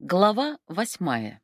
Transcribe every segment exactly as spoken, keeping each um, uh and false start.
Глава восьмая.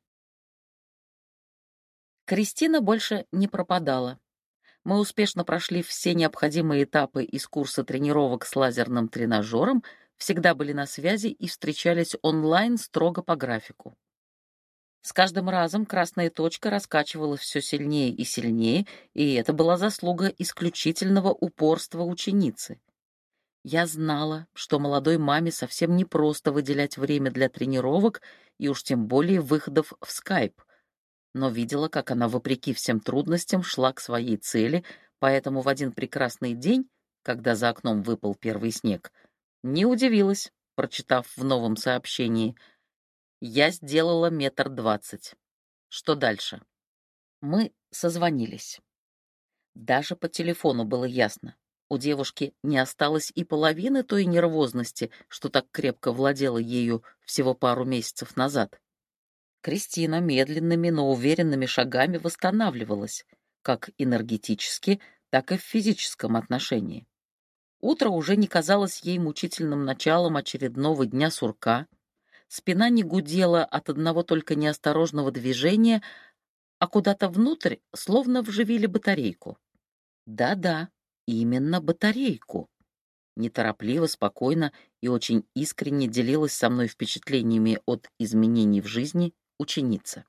Кристина больше не пропадала. Мы успешно прошли все необходимые этапы из курса тренировок с лазерным тренажером, всегда были на связи и встречались онлайн строго по графику. С каждым разом красная точка раскачивалась все сильнее и сильнее, и это была заслуга исключительного упорства ученицы. Я знала, что молодой маме совсем непросто выделять время для тренировок и уж тем более выходов в скайп, но видела, как она, вопреки всем трудностям, шла к своей цели, поэтому в один прекрасный день, когда за окном выпал первый снег, не удивилась, прочитав в новом сообщении: «Я сделала метр двадцать. Что дальше?» Мы созвонились. Даже по телефону было ясно. У девушки не осталось и половины той нервозности, что так крепко владела ею всего пару месяцев назад. Кристина медленными, но уверенными шагами восстанавливалась, как энергетически, так и в физическом отношении. Утро уже не казалось ей мучительным началом очередного дня сурка, спина не гудела от одного только неосторожного движения, а куда-то внутрь словно вживили батарейку. Да-да, именно батарейку. Неторопливо, спокойно и очень искренне делилась со мной впечатлениями от изменений в жизни ученица.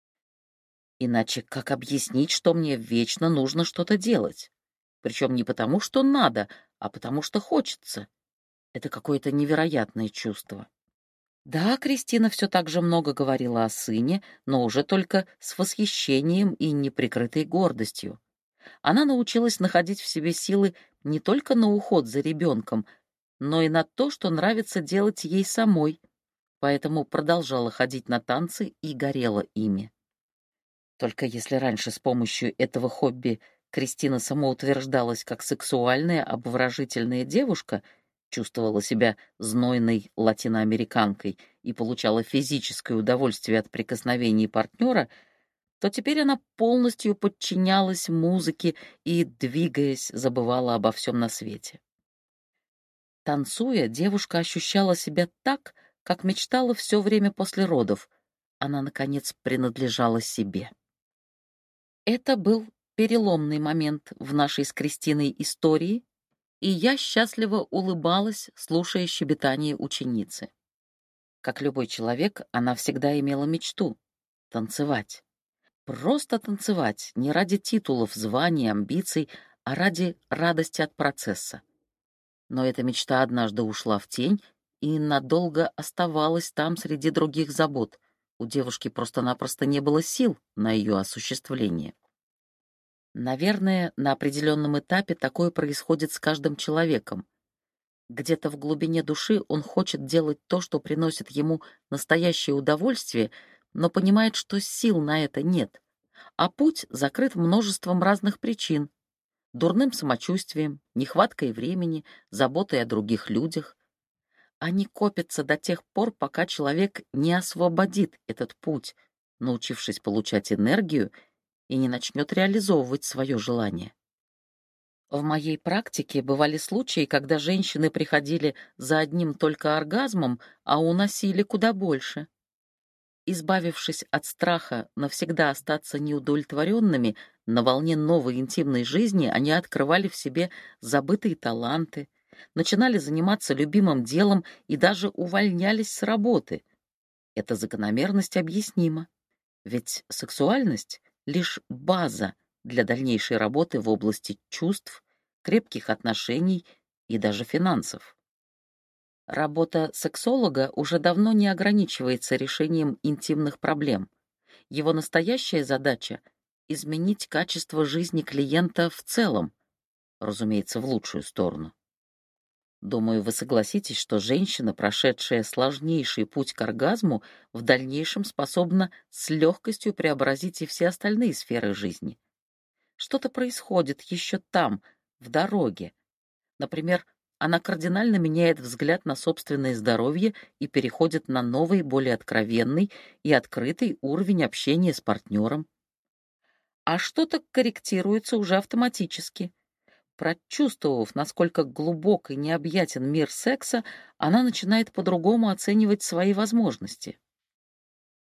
Иначе как объяснить, что мне вечно нужно что-то делать? Причем не потому, что надо, а потому, что хочется. Это какое-то невероятное чувство. Да, Кристина все так же много говорила о сыне, но уже только с восхищением и неприкрытой гордостью. Она научилась находить в себе силы не только на уход за ребенком, но и на то, что нравится делать ей самой, поэтому продолжала ходить на танцы и горела ими. Только если раньше с помощью этого хобби Кристина самоутверждалась как сексуальная, обворожительная девушка, чувствовала себя знойной латиноамериканкой и получала физическое удовольствие от прикосновений партнера, то теперь она полностью подчинялась музыке и, двигаясь, забывала обо всем на свете. Танцуя, девушка ощущала себя так, как мечтала все время после родов. Она, наконец, принадлежала себе. Это был переломный момент в нашей с Кристиной истории, и я счастливо улыбалась, слушая щебетание ученицы. Как любой человек, она всегда имела мечту — танцевать. Просто танцевать, не ради титулов, званий, амбиций, а ради радости от процесса. Но эта мечта однажды ушла в тень и надолго оставалась там среди других забот. У девушки просто-напросто не было сил на ее осуществление. Наверное, на определенном этапе такое происходит с каждым человеком. Где-то в глубине души он хочет делать то, что приносит ему настоящее удовольствие, но понимает, что сил на это нет, а путь закрыт множеством разных причин: дурным самочувствием, нехваткой времени, заботой о других людях. Они копятся до тех пор, пока человек не освободит этот путь, научившись получать энергию, и не начнет реализовывать свое желание. В моей практике бывали случаи, когда женщины приходили за одним только оргазмом, а уносили куда больше. Избавившись от страха навсегда остаться неудовлетворенными, на волне новой интимной жизни они открывали в себе забытые таланты, начинали заниматься любимым делом и даже увольнялись с работы. Эта закономерность объяснима, ведь сексуальность — лишь база для дальнейшей работы в области чувств, крепких отношений и даже финансов. Работа сексолога уже давно не ограничивается решением интимных проблем. Его настоящая задача — изменить качество жизни клиента в целом, разумеется, в лучшую сторону. Думаю, вы согласитесь, что женщина, прошедшая сложнейший путь к оргазму, в дальнейшем способна с легкостью преобразить и все остальные сферы жизни. Что-то происходит еще там, в дороге. Например, она кардинально меняет взгляд на собственное здоровье и переходит на новый, более откровенный и открытый уровень общения с партнером. А что-то корректируется уже автоматически. Прочувствовав, насколько глубок и необъятен мир секса, она начинает по-другому оценивать свои возможности.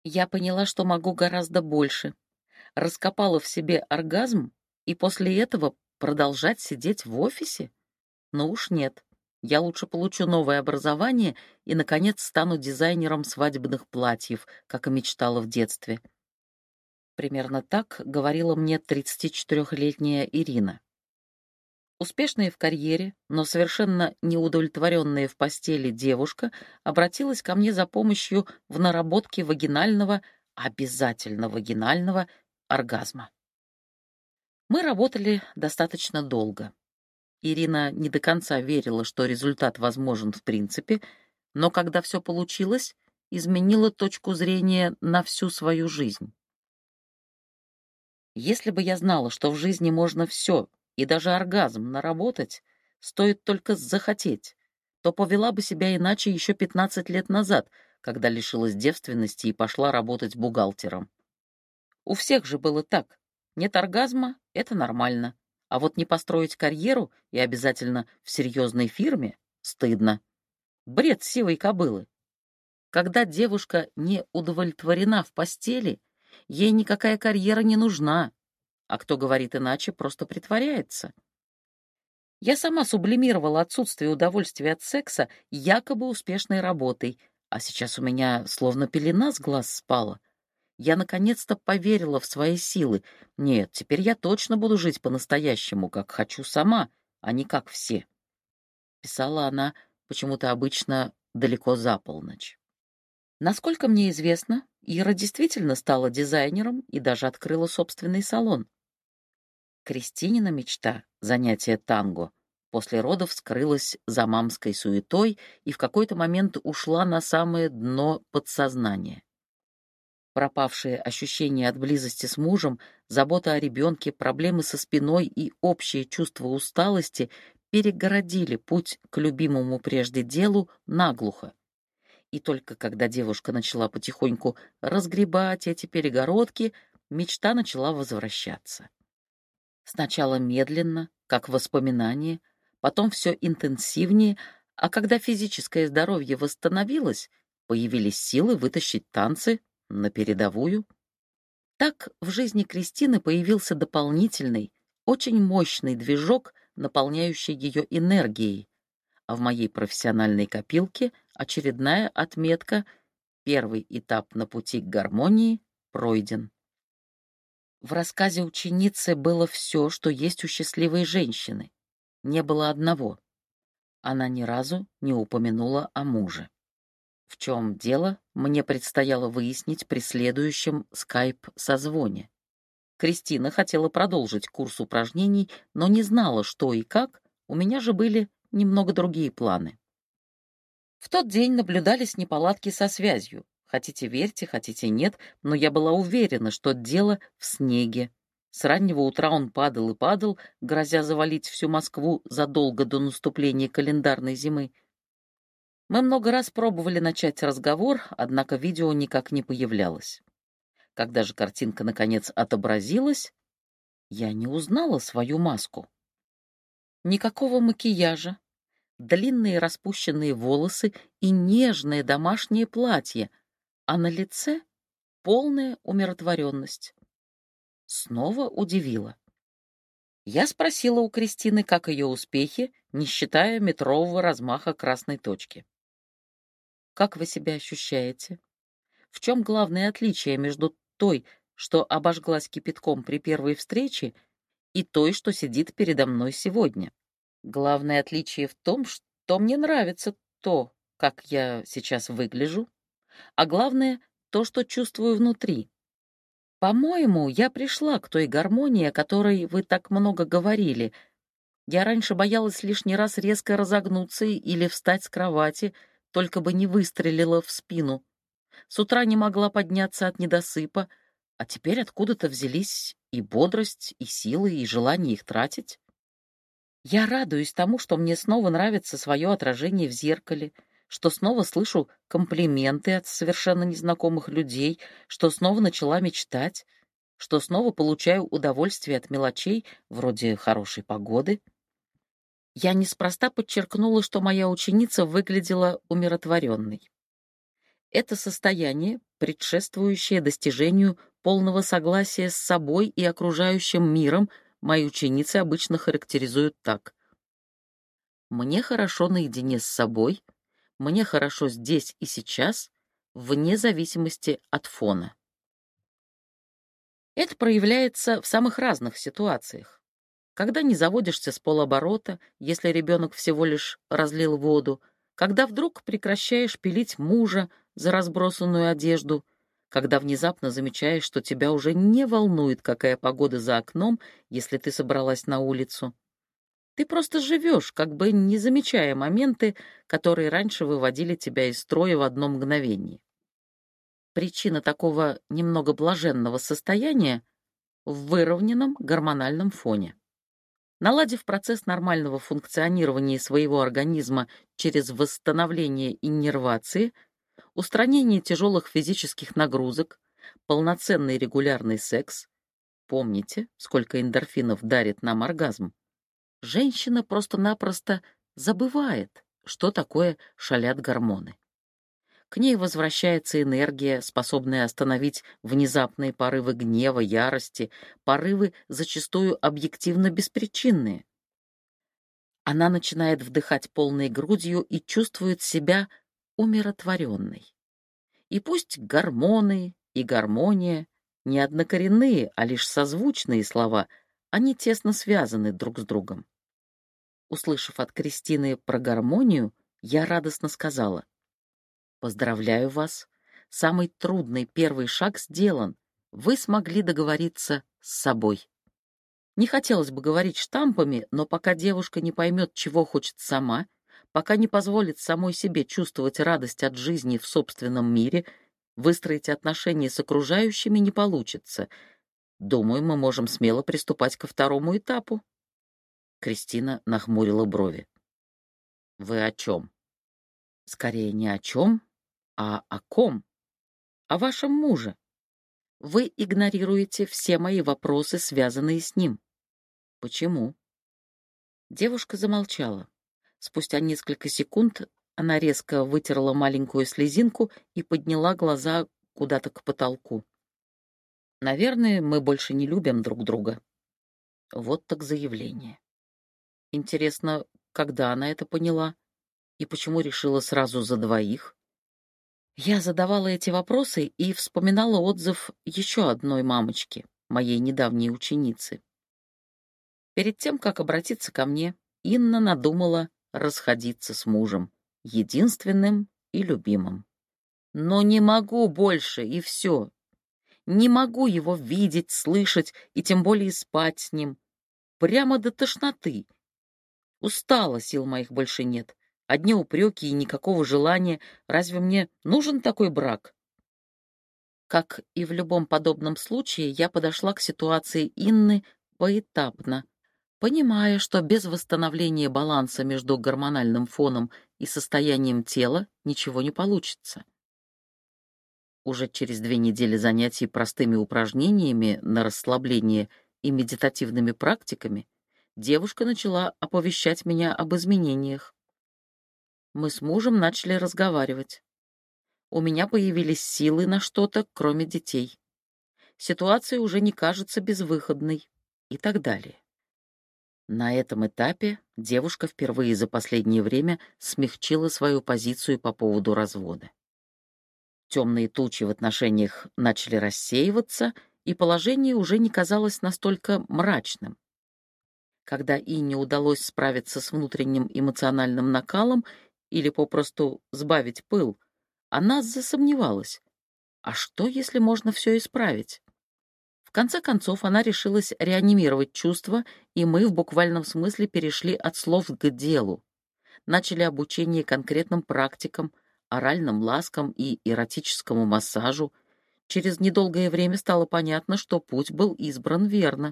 Я поняла, что могу гораздо больше. Раскопала в себе оргазм и после этого продолжать сидеть в офисе? Ну уж нет. Я лучше получу новое образование и, наконец, стану дизайнером свадебных платьев, как и мечтала в детстве. Примерно так говорила мне тридцатичетырёхлетняя Ирина. Успешная в карьере, но совершенно неудовлетворенная в постели девушка обратилась ко мне за помощью в наработке вагинального, обязательно вагинального, оргазма. Мы работали достаточно долго. Ирина не до конца верила, что результат возможен в принципе, но когда все получилось, изменила точку зрения на всю свою жизнь. Если бы я знала, что в жизни можно все, и даже оргазм наработать, стоит только захотеть, то повела бы себя иначе еще пятнадцать лет назад, когда лишилась девственности и пошла работать бухгалтером. У всех же было так. Нет оргазма — это нормально. А вот не построить карьеру и обязательно в серьезной фирме — стыдно. Бред сивой кобылы. Когда девушка не удовлетворена в постели, ей никакая карьера не нужна, а кто говорит иначе, просто притворяется. Я сама сублимировала отсутствие удовольствия от секса якобы успешной работой, а сейчас у меня словно пелена с глаз спала. Я наконец-то поверила в свои силы. Нет, теперь я точно буду жить по-настоящему, как хочу сама, а не как все. Писала она почему-то обычно далеко за полночь. Насколько мне известно, Ира действительно стала дизайнером и даже открыла собственный салон. Кристинина мечта, занятие танго, после родов скрылась за мамской суетой и в какой-то момент ушла на самое дно подсознания. Пропавшие ощущения от близости с мужем, забота о ребенке, проблемы со спиной и общее чувство усталости перегородили путь к любимому прежде делу наглухо. И только когда девушка начала потихоньку разгребать эти перегородки, мечта начала возвращаться. Сначала медленно, как воспоминание, потом все интенсивнее, а когда физическое здоровье восстановилось, появились силы вытащить танцы на передовую. Так в жизни Кристины появился дополнительный, очень мощный движок, наполняющий ее энергией, а в моей профессиональной копилке очередная отметка: первый этап на пути к гармонии пройден. В рассказе ученицы было все, что есть у счастливой женщины. Не было одного. Она ни разу не упомянула о муже. В чем дело, мне предстояло выяснить при следующем скайп-созвоне. Кристина хотела продолжить курс упражнений, но не знала, что и как, у меня же были немного другие планы. В тот день наблюдались неполадки со связью. Хотите верьте, хотите нет, но я была уверена, что дело в снеге. С раннего утра он падал и падал, грозя завалить всю Москву задолго до наступления календарной зимы. Мы много раз пробовали начать разговор, однако видео никак не появлялось. Когда же картинка наконец отобразилась, я не узнала свою маску. Никакого макияжа, длинные распущенные волосы и нежное домашнее платье, а на лице полная умиротворенность. Снова удивила. Я спросила у Кристины, как ее успехи, не считая метрового размаха красной точки. Как вы себя ощущаете? В чем главное отличие между той, что обожглась кипятком при первой встрече, и той, что сидит передо мной сегодня? Главное отличие в том, что мне нравится то, как я сейчас выгляжу, а главное — то, что чувствую внутри. По-моему, я пришла к той гармонии, о которой вы так много говорили. Я раньше боялась лишний раз резко разогнуться или встать с кровати, только бы не выстрелила в спину. С утра не могла подняться от недосыпа, а теперь откуда-то взялись и бодрость, и силы, и желание их тратить. Я радуюсь тому, что мне снова нравится свое отражение в зеркале, что снова слышу комплименты от совершенно незнакомых людей, что снова начала мечтать, что снова получаю удовольствие от мелочей, вроде хорошей погоды. Я неспроста подчеркнула, что моя ученица выглядела умиротворенной. Это состояние, предшествующее достижению полного согласия с собой и окружающим миром, мои ученицы обычно характеризуют так: «Мне хорошо наедине с собой, мне хорошо здесь и сейчас, вне зависимости от фона». Это проявляется в самых разных ситуациях. Когда не заводишься с полоборота, если ребенок всего лишь разлил воду, когда вдруг прекращаешь пилить мужа за разбросанную одежду, когда внезапно замечаешь, что тебя уже не волнует, какая погода за окном, если ты собралась на улицу. Ты просто живешь, как бы не замечая моменты, которые раньше выводили тебя из строя в одно мгновение. Причина такого немного блаженного состояния в выровненном гормональном фоне. Наладив процесс нормального функционирования своего организма через восстановление иннервации, устранение тяжелых физических нагрузок, полноценный регулярный секс, помните, сколько эндорфинов дарит нам оргазм, женщина просто-напросто забывает, что такое шалят гормоны. К ней возвращается энергия, способная остановить внезапные порывы гнева, ярости, порывы зачастую объективно беспричинные. Она начинает вдыхать полной грудью и чувствует себя умиротворенной. И пусть гормоны и гармония не однокоренные, а лишь созвучные слова, они тесно связаны друг с другом. Услышав от Кристины про гармонию, я радостно сказала: «Поздравляю вас. Самый трудный первый шаг сделан. Вы смогли договориться с собой». Не хотелось бы говорить штампами, но пока девушка не поймет, чего хочет сама, пока не позволит самой себе чувствовать радость от жизни в собственном мире, выстроить отношения с окружающими не получится. Думаю, мы можем смело приступать ко второму этапу. Кристина нахмурила брови. «Вы о чем?» «Скорее не о чем, а о ком? О вашем муже. Вы игнорируете все мои вопросы, связанные с ним. Почему?» Девушка замолчала. Спустя несколько секунд она резко вытерла маленькую слезинку и подняла глаза куда-то к потолку. «Наверное, мы больше не любим друг друга». Вот так заявление. Интересно, когда она это поняла? И почему решила сразу за двоих? Я задавала эти вопросы и вспоминала отзыв еще одной мамочки, моей недавней ученицы. Перед тем, как обратиться ко мне, Инна надумала расходиться с мужем, единственным и любимым. Но не могу больше, и все. Не могу его видеть, слышать и тем более спать с ним. Прямо до тошноты. Устала, сил моих больше нет. Одни упреки и никакого желания. Разве мне нужен такой брак? Как и в любом подобном случае, я подошла к ситуации Инны поэтапно, понимая, что без восстановления баланса между гормональным фоном и состоянием тела ничего не получится. Уже через две недели занятий простыми упражнениями на расслабление и медитативными практиками девушка начала оповещать меня об изменениях. Мы с мужем начали разговаривать. У меня появились силы на что-то, кроме детей. Ситуация уже не кажется безвыходной и так далее. На этом этапе девушка впервые за последнее время смягчила свою позицию по поводу развода. Темные тучи в отношениях начали рассеиваться, и положение уже не казалось настолько мрачным. Когда Инне удалось справиться с внутренним эмоциональным накалом или попросту сбавить пыл, она засомневалась. А что, если можно все исправить? В конце концов, она решилась реанимировать чувства, и мы в буквальном смысле перешли от слов к делу. Начали обучение конкретным практикам, оральным ласкам и эротическому массажу. Через недолгое время стало понятно, что путь был избран верно.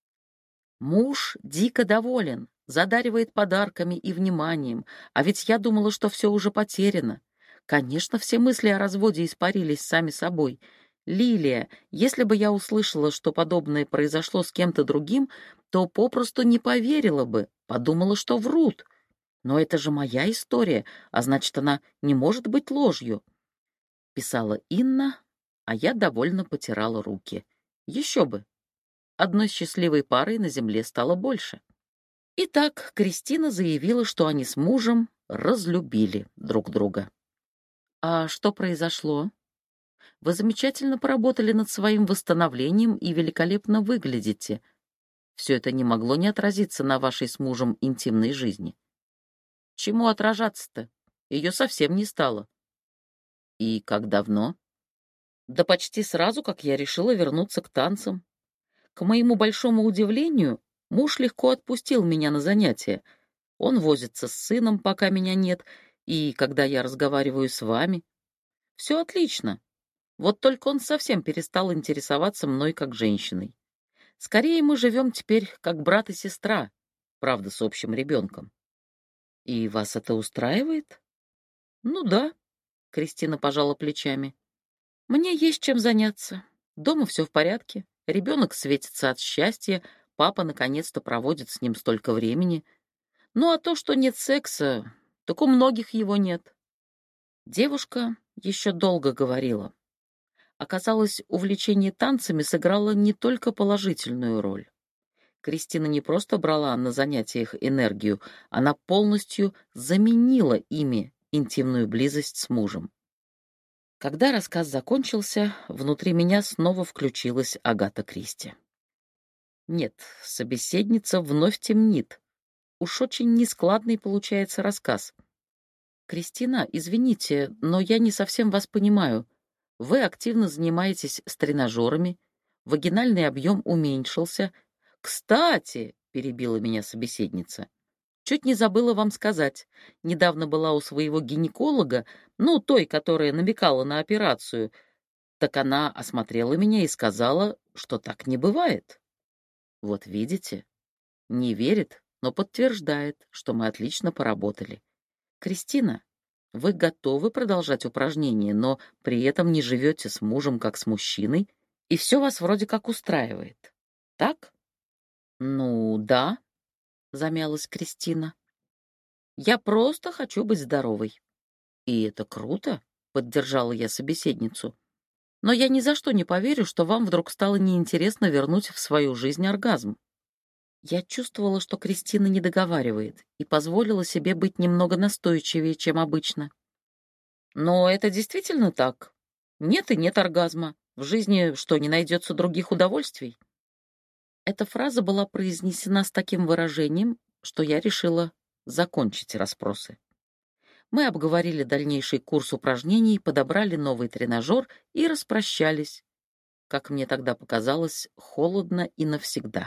Муж дико доволен, задаривает подарками и вниманием, а ведь я думала, что все уже потеряно. Конечно, все мысли о разводе испарились сами собой. Лилия, если бы я услышала, что подобное произошло с кем-то другим, то попросту не поверила бы, подумала, что врут. Но это же моя история, а значит, она не может быть ложью. писала Инна, а я довольно потирала руки. Еще бы, одной счастливой парой на земле стало больше. Итак, Кристина заявила, что они с мужем разлюбили друг друга. А что произошло? Вы замечательно поработали над своим восстановлением и великолепно выглядите. Все это не могло не отразиться на вашей с мужем интимной жизни. Чему отражаться-то? Ее совсем не стало. И как давно? Да почти сразу, как я решила вернуться к танцам. К моему большому удивлению, муж легко отпустил меня на занятия. Он возится с сыном, пока меня нет, и когда я разговариваю с вами. Все отлично. Вот только он совсем перестал интересоваться мной как женщиной. Скорее, мы живем теперь как брат и сестра, правда, с общим ребенком. И вас это устраивает? Ну да, Кристина пожала плечами. Мне есть чем заняться. Дома все в порядке. Ребенок светится от счастья, папа наконец-то проводит с ним столько времени. Ну а то, что нет секса, так у многих его нет. Девушка еще долго говорила. Оказалось, увлечение танцами сыграло не только положительную роль. Кристина не просто брала на занятиях энергию, она полностью заменила ими интимную близость с мужем. Когда рассказ закончился, внутри меня снова включилась Агата Кристи. Нет, собеседница вновь темнит. Уж очень нескладный получается рассказ. «Кристина, извините, но я не совсем вас понимаю. Вы активно занимаетесь с тренажерами, вагинальный объем уменьшился. Кстати, — перебила меня собеседница, — чуть не забыла вам сказать. Недавно была у своего гинеколога, ну, той, которая намекала на операцию. Так она осмотрела меня и сказала, что так не бывает. Вот видите, не верит, но подтверждает, что мы отлично поработали. Кристина, вы готовы продолжать упражнения, но при этом не живете с мужем как с мужчиной, и все вас вроде как устраивает. Так? Ну, да, замялась Кристина. Я просто хочу быть здоровой. И это круто, поддержала я собеседницу. Но я ни за что не поверю, что вам вдруг стало неинтересно вернуть в свою жизнь оргазм. Я чувствовала, что Кристина не договаривает, и позволила себе быть немного настойчивее, чем обычно. Но это действительно так. Нет и нет оргазма. В жизни что, не найдется других удовольствий? Эта фраза была произнесена с таким выражением, что я решила закончить расспросы. Мы обговорили дальнейший курс упражнений, подобрали новый тренажер и распрощались. Как мне тогда показалось, холодно и навсегда.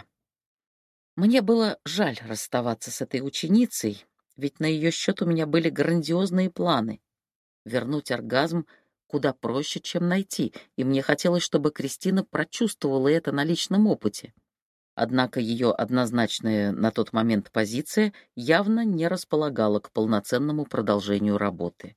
Мне было жаль расставаться с этой ученицей, ведь на ее счет у меня были грандиозные планы. Вернуть оргазм куда проще, чем найти, и мне хотелось, чтобы Кристина прочувствовала это на личном опыте. Однако ее однозначная на тот момент позиция явно не располагала к полноценному продолжению работы.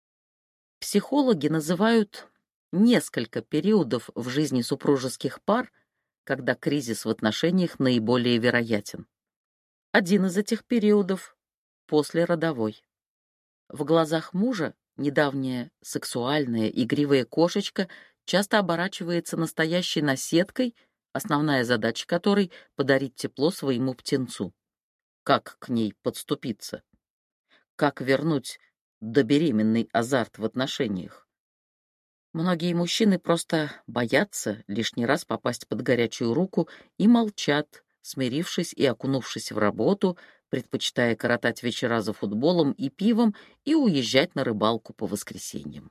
Психологи называют несколько периодов в жизни супружеских пар, когда кризис в отношениях наиболее вероятен. Один из этих периодов — послеродовой. В глазах мужа недавняя сексуальная игривая кошечка часто оборачивается настоящей наседкой, основная задача которой — подарить тепло своему птенцу. Как к ней подступиться? Как вернуть добеременный азарт в отношениях? Многие мужчины просто боятся лишний раз попасть под горячую руку и молчат, смирившись и окунувшись в работу, предпочитая коротать вечера за футболом и пивом и уезжать на рыбалку по воскресеньям.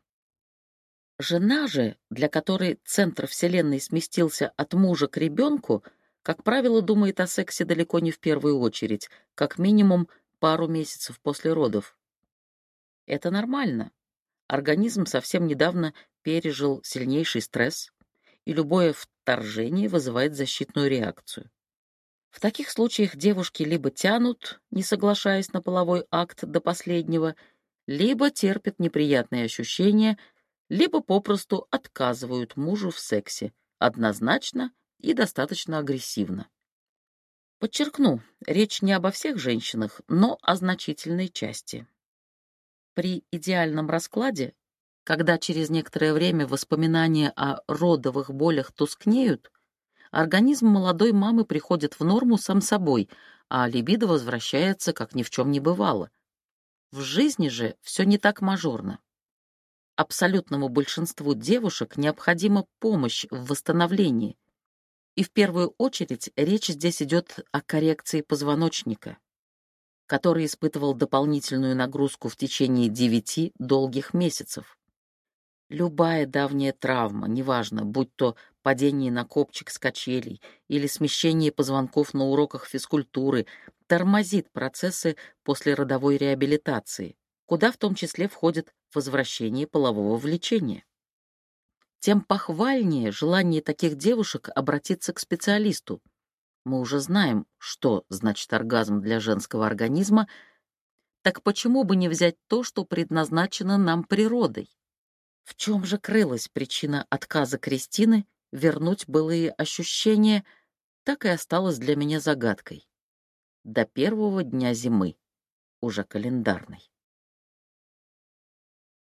Жена же, для которой центр вселенной сместился от мужа к ребенку, как правило, думает о сексе далеко не в первую очередь, как минимум пару месяцев после родов. Это нормально. Организм совсем недавно пережил сильнейший стресс, и любое вторжение вызывает защитную реакцию. В таких случаях девушки либо тянут, не соглашаясь на половой акт до последнего, либо терпят неприятные ощущения, либо попросту отказывают мужу в сексе, однозначно и достаточно агрессивно. Подчеркну, речь не обо всех женщинах, но о значительной части. При идеальном раскладе Когда через некоторое время воспоминания о родовых болях тускнеют, организм молодой мамы приходит в норму сам собой, а либидо возвращается, как ни в чем не бывало. В жизни же все не так мажорно. Абсолютному большинству девушек необходима помощь в восстановлении. И в первую очередь речь здесь идет о коррекции позвоночника, который испытывал дополнительную нагрузку в течение девяти долгих месяцев. Любая давняя травма, неважно, будь то падение на копчик с качелей или смещение позвонков на уроках физкультуры, тормозит процессы послеродовой реабилитации, куда в том числе входит возвращение полового влечения. Тем похвальнее желание таких девушек обратиться к специалисту. Мы уже знаем, что значит оргазм для женского организма, так почему бы не взять то, что предназначено нам природой? В чем же крылась причина отказа Кристины вернуть былые ощущения, так и осталась для меня загадкой. До первого дня зимы, уже календарной.